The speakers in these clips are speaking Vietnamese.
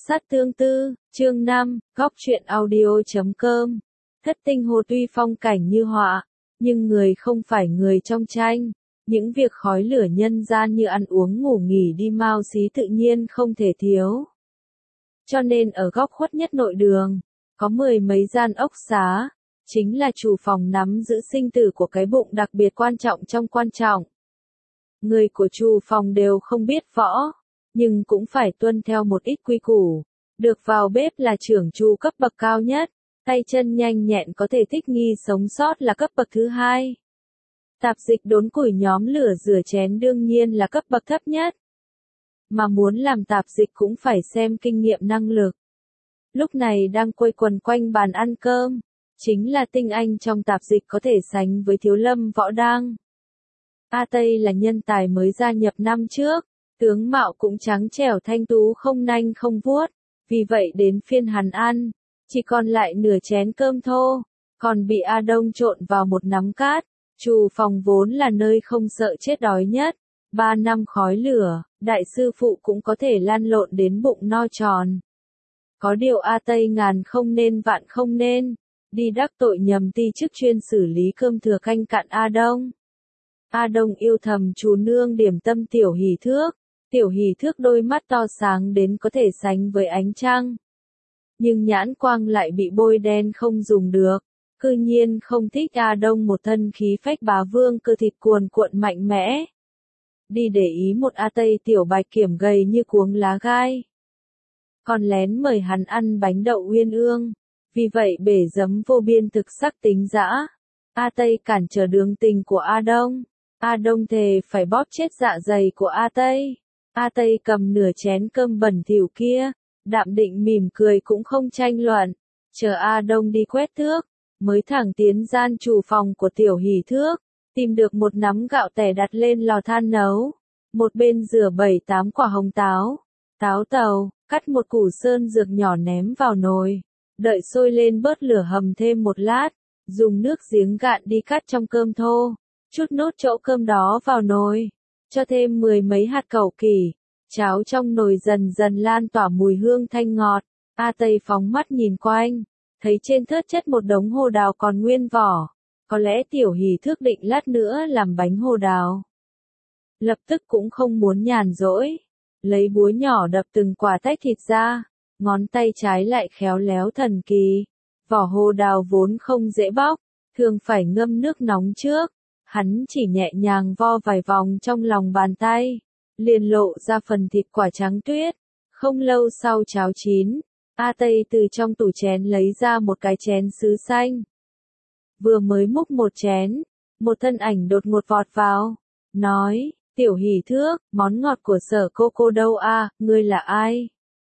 Sát tương tư, chương 5, góc truyện audio.com. Thất tinh hồ tuy phong cảnh như họa, nhưng người không phải người trong tranh. Những việc khói lửa nhân gian như ăn uống ngủ nghỉ đi mau xí tự nhiên không thể thiếu. Cho nên ở góc khuất nhất nội đường, có 10 mấy gian ốc xá, chính là chủ phòng nắm giữ sinh tử của cái bụng đặc biệt quan trọng trong quan trọng. Người của chủ phòng đều không biết võ, nhưng cũng phải tuân theo một ít quy củ. Được vào bếp là trưởng chủ cấp bậc cao nhất, tay chân nhanh nhẹn có thể thích nghi sống sót là cấp bậc thứ hai. Tạp dịch đốn củi nhóm lửa rửa chén đương nhiên là cấp bậc thấp nhất. Mà muốn làm tạp dịch cũng phải xem kinh nghiệm năng lực. Lúc này đang quây quần quanh bàn ăn cơm, chính là tinh anh trong tạp dịch có thể sánh với Thiếu Lâm Võ Đang. A Tây là nhân tài mới gia nhập năm trước, tướng mạo cũng trắng trẻo thanh tú không nanh không vuốt, vì vậy đến phiên hắn ăn, chỉ còn lại nửa chén cơm thô, còn bị A Đông trộn vào một nắm cát. Chủ phòng vốn là nơi không sợ chết đói nhất, 3 năm khói lửa, đại sư phụ cũng có thể lăn lộn đến bụng no tròn. Có điều A Tây ngàn không nên vạn không nên, đi đắc tội nhầm ti chức chuyên xử lý cơm thừa canh cặn A Đông. A Đông yêu thầm chú nương điểm tâm Tiểu Hỷ Thước đôi mắt to sáng đến có thể sánh với ánh trăng. Nhưng nhãn quang lại bị bôi đen không dùng được, cư nhiên không thích A Đông một thân khí phách bá vương cơ thịt cuồn cuộn mạnh mẽ. Đi để ý một A Tây tiểu bạch kiểm gầy như cuống lá gai. Còn lén mời hắn ăn bánh đậu uyên ương, vì vậy bể giấm vô biên thực sắc tính dã. A Tây cản trở đường tình của A Đông. A Đông thề phải bóp chết dạ dày của A Tây. A Tây cầm nửa chén cơm bẩn thỉu kia, đạm định mỉm cười cũng không tranh luận, chờ A Đông đi quét thước, mới thẳng tiến gian chủ phòng của Tiểu Hỷ Thước, tìm được một nắm gạo tẻ đặt lên lò than nấu, một bên rửa 7-8 quả hồng táo, táo tàu, cắt một củ sơn dược nhỏ ném vào nồi, đợi sôi lên bớt lửa hầm thêm một lát, dùng nước giếng gạn đi cắt trong cơm thô, chút nốt chỗ cơm đó vào nồi, cho thêm 10 mấy hạt cẩu kỳ, cháo trong nồi dần dần lan tỏa mùi hương thanh ngọt. A Tây phóng mắt nhìn quanh, thấy trên thớt chất một đống hồ đào còn nguyên vỏ, có lẽ Tiểu Hỷ Thước định lát nữa làm bánh hồ đào. Lập tức cũng không muốn nhàn rỗi, lấy búa nhỏ đập từng quả tách thịt ra, ngón tay trái lại khéo léo thần kỳ. Vỏ hồ đào vốn không dễ bóc, thường phải ngâm nước nóng trước, hắn chỉ nhẹ nhàng vo vài vòng trong lòng bàn tay, liền lộ ra phần thịt quả trắng tuyết. Không lâu sau cháo chín, A Tây từ trong tủ chén lấy ra một cái chén sứ xanh. Vừa mới múc một chén, một thân ảnh đột ngột vọt vào, nói, Tiểu Hỷ Thước, món ngọt của Sở cô đâu a, ngươi là ai?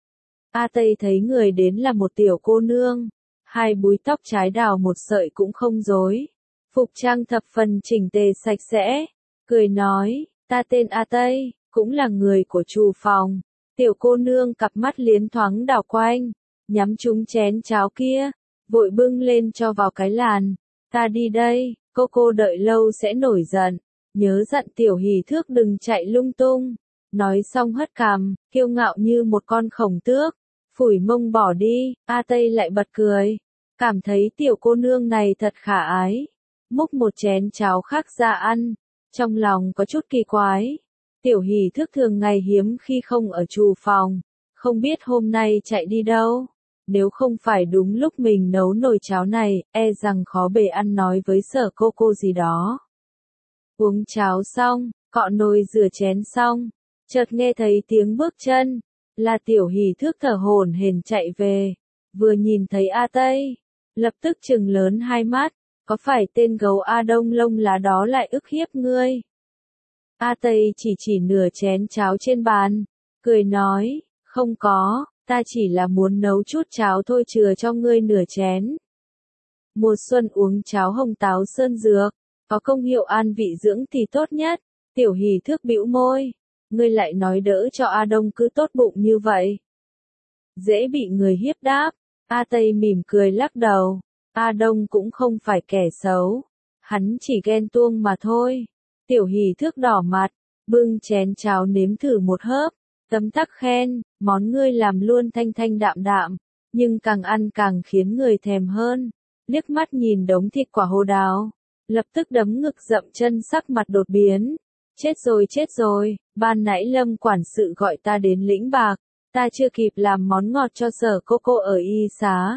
A Tây thấy người đến là một tiểu cô nương, hai búi tóc trái đào một sợi cũng không rối, phục trang thập phần chỉnh tề sạch sẽ, cười nói, ta tên A Tây, cũng là người của chủ phòng. Tiểu cô nương cặp mắt liến thoáng đảo quanh, nhắm trúng chén cháo kia, vội bưng lên cho vào cái làn. Ta đi đây, cô đợi lâu sẽ nổi giận, nhớ dặn Tiểu Hỷ Thước đừng chạy lung tung. Nói xong hất cằm, kiêu ngạo như một con khổng tước, phủi mông bỏ đi. A Tây lại bật cười, cảm thấy tiểu cô nương này thật khả ái, múc một chén cháo khác ra ăn, trong lòng có chút kỳ quái. Tiểu Hỷ Thước thường ngày hiếm khi không ở chủ phòng, không biết hôm nay chạy đi đâu. Nếu không phải đúng lúc mình nấu nồi cháo này, e rằng khó bề ăn nói với Sở cô gì đó. Uống cháo xong, cọ nồi rửa chén xong, chợt nghe thấy tiếng bước chân, là Tiểu Hỷ Thước thở hổn hển chạy về, vừa nhìn thấy A Tây, lập tức trừng lớn hai mắt, có phải tên gấu A Đông lông lá đó lại ức hiếp ngươi? A Tây chỉ nửa chén cháo trên bàn, cười nói, không có, ta chỉ là muốn nấu chút cháo thôi chừa cho ngươi nửa chén. Mùa xuân uống cháo hồng táo sơn dược, có công hiệu an vị dưỡng thì tốt nhất. Tiểu Hỷ Thước bĩu môi, ngươi lại nói đỡ cho A Đông cứ tốt bụng như vậy. Dễ bị người hiếp đáp. A Tây mỉm cười lắc đầu, A Đông cũng không phải kẻ xấu, hắn chỉ ghen tuông mà thôi. Tiểu Hỷ Thước đỏ mặt, bưng chén cháo nếm thử một hớp, Tấm tắc khen, món ngươi làm luôn thanh thanh đạm đạm, nhưng càng ăn càng khiến người thèm hơn. Liếc mắt nhìn đống thịt quả hồ đào, lập tức đấm ngực dậm chân sắc mặt đột biến. Chết rồi, ban nãy Lâm quản sự gọi ta đến lĩnh bạc, ta chưa kịp làm món ngọt cho Sở cô ở y xá.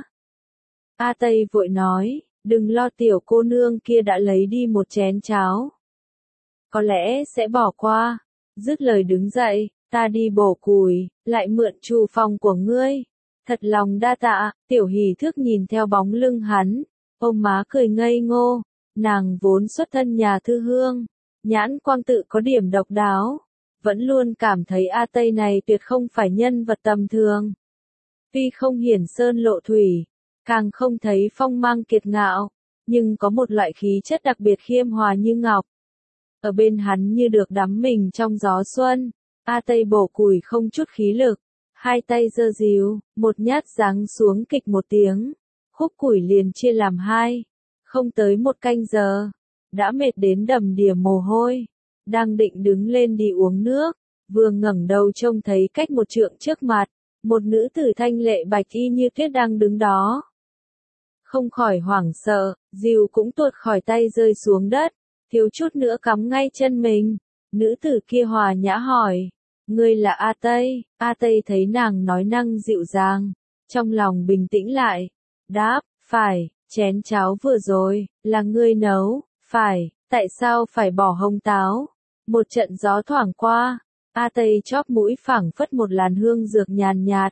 A Tây vội nói, đừng lo, tiểu cô nương kia đã lấy đi một chén cháo. Có lẽ sẽ bỏ qua. Dứt lời đứng dậy, ta đi bổ củi, lại mượn trù phòng của ngươi. Thật lòng đa tạ, tiểu hỷ thước nhìn theo bóng lưng hắn, ôm má cười ngây ngô, nàng vốn xuất thân nhà thư hương, nhãn quang tự có điểm độc đáo, vẫn luôn cảm thấy A Tây này tuyệt không phải nhân vật tầm thường. Tuy không hiển sơn lộ thủy, càng không thấy phong mang kiệt ngạo, nhưng có một loại khí chất đặc biệt khiêm hòa như ngọc. Ở bên hắn như được đắm mình trong gió xuân, A Tây bổ củi không chút khí lực, hai tay giơ díu, một nhát giáng xuống kịch một tiếng, khúc củi liền chia làm hai, không tới một canh giờ, đã mệt đến đầm đìa mồ hôi, đang định đứng lên đi uống nước, vừa ngẩng đầu trông thấy cách một trượng trước mặt, một nữ tử thanh lệ bạch y như tuyết đang đứng đó. Không khỏi hoảng sợ, dìu cũng tuột khỏi tay rơi xuống đất, thiếu chút nữa cắm ngay chân mình. Nữ tử kia hòa nhã hỏi, ngươi là A Tây? A Tây thấy nàng nói năng dịu dàng, trong lòng bình tĩnh lại, đáp, phải, chén cháo vừa rồi, là ngươi nấu, phải, tại sao phải bỏ hông táo? Một trận gió thoảng qua, A Tây chóp mũi phảng phất một làn hương dược nhàn nhạt.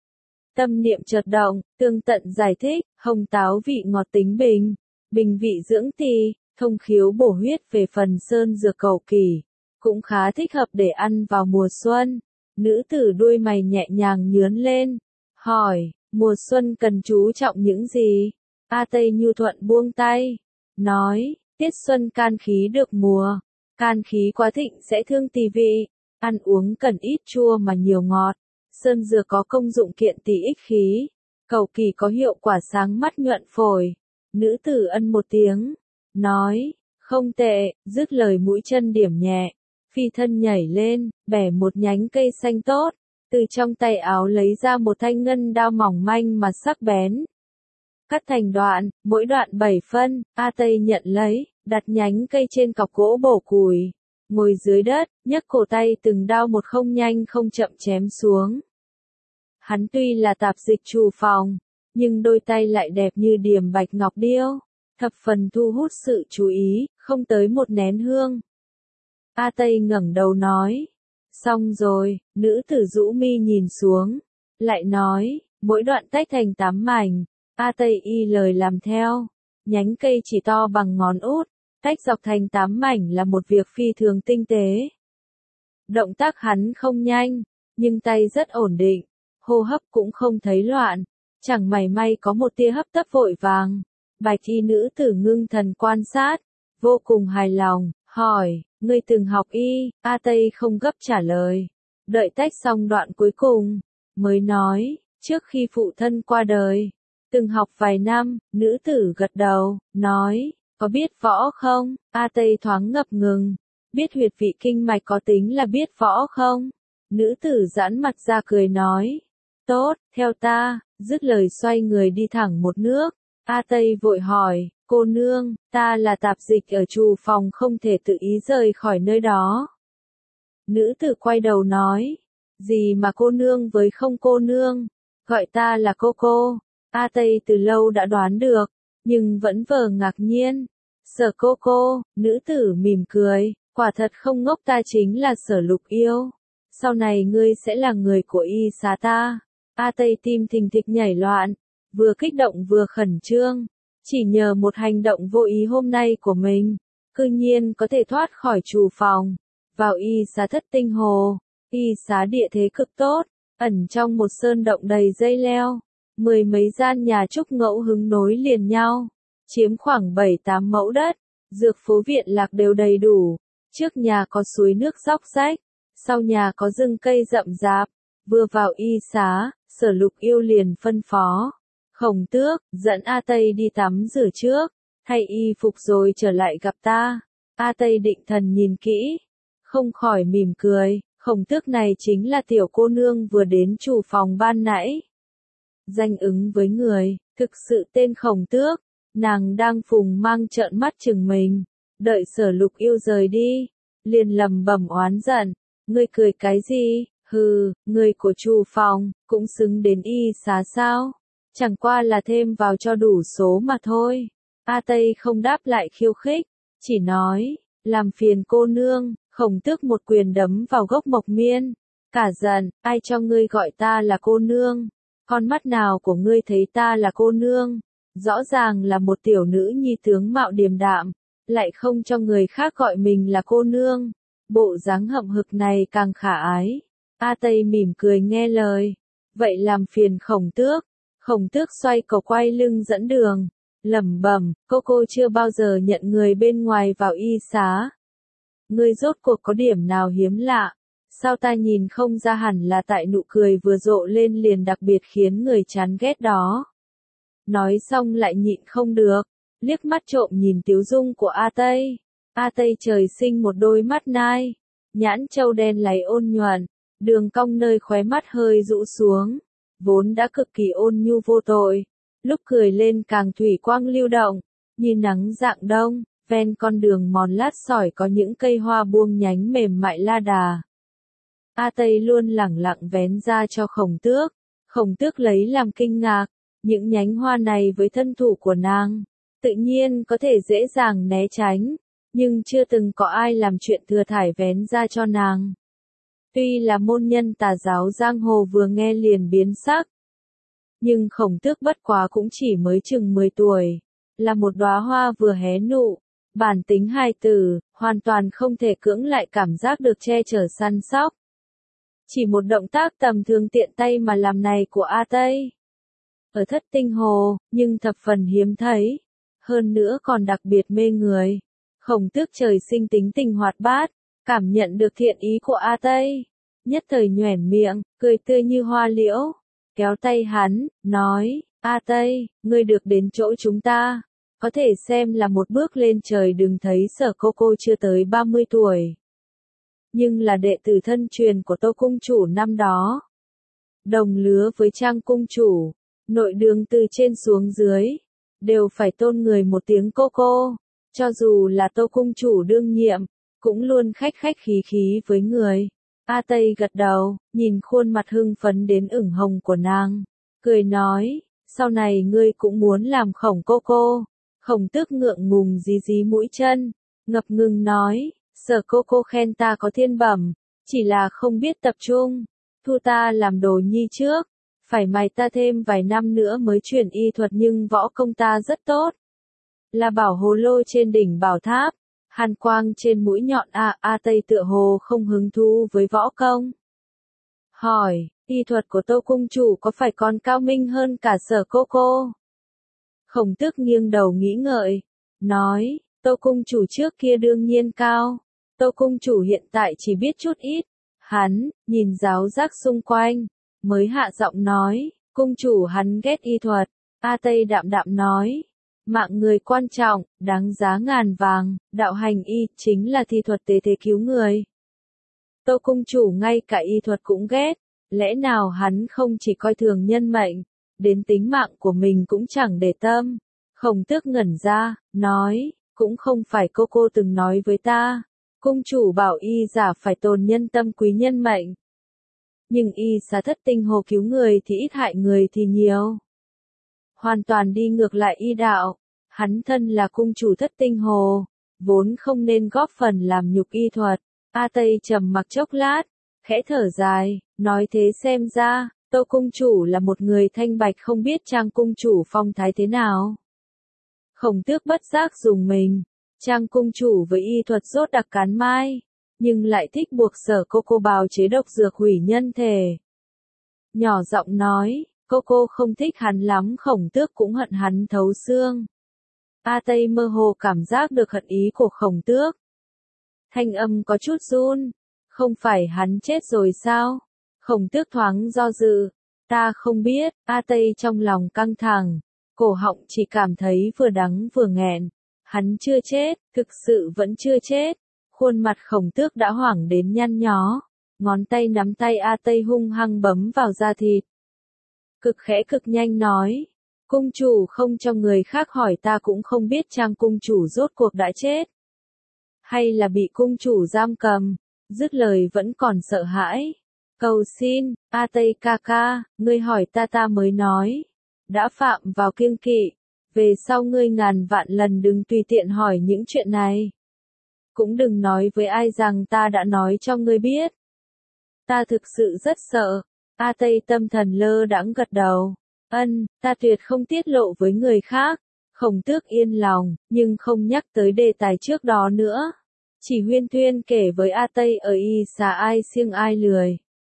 Tâm niệm chợt động, tương tận giải thích, hồng táo vị ngọt tính bình, bình vị dưỡng tỳ, thông khiếu bổ huyết, về phần sơn dược cầu kỳ, cũng khá thích hợp để ăn vào mùa xuân. Nữ tử đuôi mày nhẹ nhàng nhướn lên, hỏi, mùa xuân cần chú trọng những gì? A Tây nhu thuận buông tay, nói, tiết xuân can khí được mùa, can khí quá thịnh sẽ thương tỳ vị, ăn uống cần ít chua mà nhiều ngọt. Sơn dược có công dụng kiện tỳ ích khí, cầu kỳ có hiệu quả sáng mắt nhuận phổi. Nữ tử ân một tiếng, nói, không tệ, dứt lời mũi chân điểm nhẹ, phi thân nhảy lên, bẻ một nhánh cây xanh tốt, từ trong tay áo lấy ra một thanh ngân đao mỏng manh mà sắc bén. Cắt thành đoạn, mỗi đoạn 7 phân, A Tây nhận lấy, đặt nhánh cây trên cọc gỗ bổ củi, ngồi dưới đất, nhấc cổ tay từng đao một không nhanh không chậm chém xuống. Hắn tuy là tạp dịch trù phòng, nhưng đôi tay lại đẹp như điềm bạch ngọc điêu, thập phần thu hút sự chú ý, không tới một nén hương. A Tây ngẩng đầu nói, xong rồi, nữ tử rũ mi nhìn xuống, lại nói, mỗi đoạn tách thành 8 mảnh. A Tây y lời làm theo, nhánh cây chỉ to bằng ngón út, tách dọc thành 8 mảnh là một việc phi thường tinh tế. Động tác hắn không nhanh, nhưng tay rất ổn định, hô hấp cũng không thấy loạn, chẳng mảy may có một tia hấp tấp vội vàng. Bạch y nữ tử ngưng thần quan sát, vô cùng hài lòng, hỏi, ngươi từng học y? A Tây không gấp trả lời, đợi tách xong đoạn cuối cùng, mới nói, trước khi phụ thân qua đời, từng học vài năm. Nữ tử gật đầu, nói, có biết võ không? A Tây thoáng ngập ngừng, biết huyệt vị kinh mạch có tính là biết võ không? Nữ tử giãn mặt ra cười nói, tốt, theo ta, dứt lời xoay người đi thẳng một nước. A Tây vội hỏi, cô nương, ta là tạp dịch ở trù phòng không thể tự ý rời khỏi nơi đó. Nữ tử quay đầu nói, gì mà cô nương với không cô nương, gọi ta là cô. A Tây từ lâu đã đoán được, nhưng vẫn vờ ngạc nhiên. Sở cô, nữ tử mỉm cười, quả thật không ngốc, ta chính là Sở Lục Yêu. Sau này ngươi sẽ là người của y xá ta. A Tây tim thình thịch nhảy loạn, vừa kích động vừa khẩn trương, chỉ nhờ một hành động vô ý hôm nay của mình, cư nhiên có thể thoát khỏi trù phòng, vào y xá Thất Tinh Hồ. Y xá địa thế cực tốt, ẩn trong một sơn động đầy dây leo, 10 mấy gian nhà trúc ngẫu hứng nối liền nhau, chiếm khoảng 7-8 mẫu đất, dược phố viện lạc đều đầy đủ, trước nhà có suối nước róc rách, sau nhà có rừng cây rậm rạp. Vừa vào y xá, Sở Lục Yêu liền phân phó, Khổng Tước, dẫn A Tây đi tắm rửa trước, thay y phục rồi trở lại gặp ta. A Tây định thần nhìn kỹ, không khỏi mỉm cười, Khổng Tước này chính là tiểu cô nương vừa đến chủ phòng ban nãy. Danh ứng với người, thực sự tên Khổng Tước, nàng đang phùng mang trợn mắt chừng mình, đợi Sở Lục Yêu rời đi, liền lầm bầm oán giận, ngươi cười cái gì, hừ, người của chủ phòng, cũng xứng đến y xá sao, chẳng qua là thêm vào cho đủ số mà thôi. A Tây không đáp lại khiêu khích, chỉ nói, làm phiền cô nương. Khổng Tước một quyền đấm vào gốc mộc miên, cả giận, ai cho ngươi gọi ta là cô nương, con mắt nào của ngươi thấy ta là cô nương, rõ ràng là một tiểu nữ nhi tướng mạo điềm đạm, lại không cho người khác gọi mình là cô nương, bộ dáng hậm hực này càng khả ái. A Tây mỉm cười nghe lời, vậy làm phiền Khổng Tước. Khổng Tước xoay cầu quay lưng dẫn đường, lẩm bẩm, cô chưa bao giờ nhận người bên ngoài vào y xá. Ngươi rốt cuộc có điểm nào hiếm lạ, sao ta nhìn không ra, hẳn là tại nụ cười vừa rộ lên liền đặc biệt khiến người chán ghét đó. Nói xong lại nhịn không được, liếc mắt trộm nhìn tiếu dung của A Tây. A Tây trời sinh một đôi mắt nai, nhãn châu đen láy ôn nhuận, đường cong nơi khóe mắt hơi rũ xuống, vốn đã cực kỳ ôn nhu vô tội, lúc cười lên càng thủy quang lưu động, như nắng rạng đông. Ven con đường mòn lát sỏi có những cây hoa buông nhánh mềm mại la đà. A Tây luôn lẳng lặng vén ra cho Khổng Tước. Khổng Tước lấy làm kinh ngạc, những nhánh hoa này với thân thủ của nàng, tự nhiên có thể dễ dàng né tránh, nhưng chưa từng có ai làm chuyện thừa thải vén ra cho nàng. Tuy là môn nhân tà giáo giang hồ vừa nghe liền biến sắc, nhưng Khổng Tước bất quá cũng chỉ mới chừng 10 tuổi, là một đóa hoa vừa hé nụ. Bản tính hài tử, hoàn toàn không thể cưỡng lại cảm giác được che chở săn sóc. Chỉ một động tác tầm thường tiện tay mà làm này của A Tây. Ở Thất Tinh Hồ, nhưng thập phần hiếm thấy. Hơn nữa còn đặc biệt mê người. Khổng Tước trời sinh tính tình hoạt bát, cảm nhận được thiện ý của A Tây. Nhất thời nhoẻn miệng, cười tươi như hoa liễu. Kéo tay hắn, nói, A Tây, ngươi được đến chỗ chúng ta. Có thể xem là một bước lên trời, đừng thấy Sở cô chưa tới 30 tuổi. Nhưng là đệ tử thân truyền của Tô Cung Chủ năm đó. Đồng lứa với Trang Cung Chủ, nội đường từ trên xuống dưới, đều phải tôn người một tiếng cô. Cho dù là Tô Cung Chủ đương nhiệm, cũng luôn khách khách khí với người. A Tây gật đầu, nhìn khuôn mặt hưng phấn đến ửng hồng của nàng, cười nói, sau này ngươi cũng muốn làm Khổng cô. Khổng Tước ngượng ngùng dí mũi chân, ngập ngừng nói, Sở cô khen ta có thiên bẩm, chỉ là không biết tập trung, thu ta làm đồ nhi trước, phải mài ta thêm vài năm nữa mới chuyển y thuật, nhưng võ công ta rất tốt. Là bảo hồ lô trên đỉnh bảo tháp, hàn quang trên mũi nhọn. A Tây tựa hồ không hứng thú với võ công. Hỏi, y thuật của Tô Cung Chủ có phải còn cao minh hơn cả Sở cô? Khổng Tước nghiêng đầu nghĩ ngợi, nói, Tô Cung Chủ trước kia đương nhiên cao, Tô Cung Chủ hiện tại chỉ biết chút ít. Hắn, nhìn giáo giác xung quanh, mới hạ giọng nói, Cung Chủ hắn ghét y thuật. A Tây đạm đạm nói, mạng người quan trọng, đáng giá ngàn vàng, đạo hành y chính là thi thuật tế thế cứu người. Tô Cung Chủ ngay cả y thuật cũng ghét, lẽ nào hắn không chỉ coi thường nhân mệnh, đến tính mạng của mình cũng chẳng để tâm. Khổng Tước ngẩn ra, nói, cũng không phải cô từng nói với ta, Cung Chủ bảo y giả phải tồn nhân tâm quý nhân mệnh. Nhưng y xá Thất Tinh Hồ cứu người thì ít hại người thì nhiều. Hoàn toàn đi ngược lại y đạo, hắn thân là Cung Chủ Thất Tinh Hồ, vốn không nên góp phần làm nhục y thuật. A Tây trầm mặc chốc lát, khẽ thở dài, nói thế xem ra, Tô Cung Chủ là một người thanh bạch, không biết Trang Cung Chủ phong thái thế nào. Khổng Tước bất giác dùng mình, Trang Cung Chủ với y thuật rốt đặc cán mai, nhưng lại thích buộc Sở cô bào chế độc dược hủy nhân thể. Nhỏ giọng nói, cô không thích hắn lắm. Khổng Tước cũng hận hắn thấu xương. A Tây mơ hồ cảm giác được hận ý của Khổng Tước. Thanh âm có chút run, không phải hắn chết rồi sao? Khổng Tước thoáng do dự, ta không biết. A Tây trong lòng căng thẳng, cổ họng chỉ cảm thấy vừa đắng vừa nghẹn. Hắn chưa chết, thực sự vẫn chưa chết. Khuôn mặt Khổng Tước đã hoảng đến nhăn nhó, ngón tay nắm tay A Tây hung hăng bấm vào da thịt. Cực khẽ cực nhanh nói, cung chủ không cho người khác hỏi ta cũng không biết Trang cung chủ rốt cuộc đã chết. Hay là bị cung chủ giam cầm, dứt lời vẫn còn sợ hãi. Cầu xin, A Tây ca ca, ngươi hỏi ta mới nói. Đã phạm vào kiêng kỵ, về sau ngươi ngàn vạn lần đừng tùy tiện hỏi những chuyện này. Cũng đừng nói với ai rằng ta đã nói cho ngươi biết. Ta thực sự rất sợ. A Tây tâm thần lơ đãng gật đầu. Ta tuyệt không tiết lộ với người khác. Khổng Tước yên lòng, nhưng không nhắc tới đề tài trước đó nữa. Chỉ huyên thuyên kể với A Tây ở y xà ai siêng ai lười.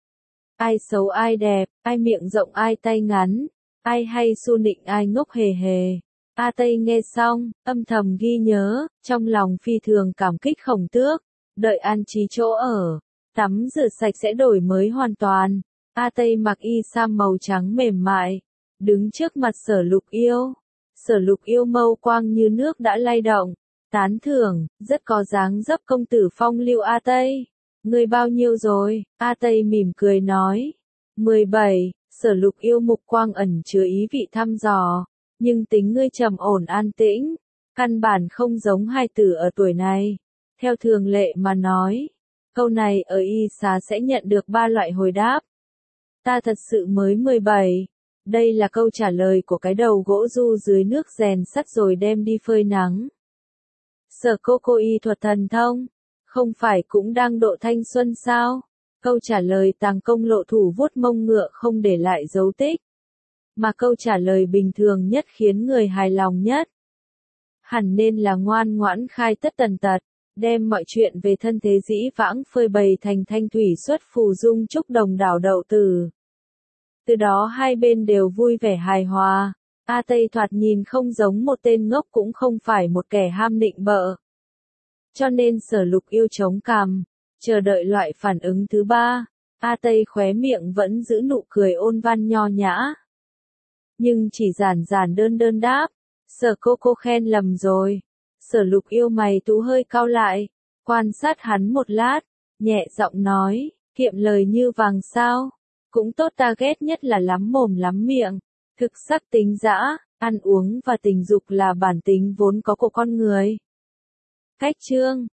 Ai xấu ai đẹp, ai miệng rộng ai tay ngắn, ai hay su nịnh ai ngốc hề hề. A Tây nghe xong, âm thầm ghi nhớ, trong lòng phi thường cảm kích Khổng Tước. Đợi an trí chỗ ở, tắm rửa sạch sẽ đổi mới hoàn toàn. A Tây mặc y sam màu trắng mềm mại, đứng trước mặt Sở Lục Yêu. Sở Lục Yêu mâu quang như nước đã lay động, tán thưởng, rất có dáng dấp công tử phong lưu A Tây. Ngươi bao nhiêu rồi? A Tây mỉm cười nói. 17, Sở Lục Yêu mục quang ẩn chứa ý vị thăm dò. Nhưng tính ngươi trầm ổn an tĩnh, căn bản không giống hai tử ở tuổi này. Theo thường lệ mà nói, câu này ở y xá sẽ nhận được 3 loại hồi đáp. Ta thật sự mới 17. Đây là câu trả lời của cái đầu gỗ du dưới nước rèn sắt rồi đem đi phơi nắng. Sở cô y thuật thần thông, không phải cũng đang độ thanh xuân sao? Câu trả lời Tàng Công lộ thủ vuốt mông ngựa không để lại dấu tích. Mà câu trả lời bình thường nhất khiến người hài lòng nhất. Hẳn nên là ngoan ngoãn khai tất tần tật, đem mọi chuyện về thân thế dĩ vãng phơi bày thành thanh thủy xuất phù dung chúc đồng đảo đậu tử. Từ đó hai bên đều vui vẻ hài hòa. A Tây thoạt nhìn không giống một tên ngốc cũng không phải một kẻ ham nịnh bợ. Cho nên Sở Lục Yêu chống cằm, chờ đợi loại phản ứng thứ 3. A Tây khóe miệng vẫn giữ nụ cười ôn văn nho nhã. Nhưng chỉ giản giản đơn đáp. Sở cô khen lầm rồi. Sở Lục Yêu mày tú hơi cau lại, quan sát hắn một lát, nhẹ giọng nói, kiệm lời như vàng sao. Cũng tốt, ta ghét nhất là lắm mồm lắm miệng. Thực sắc tính dã, ăn uống và tình dục là bản tính vốn có của con người. Cách chương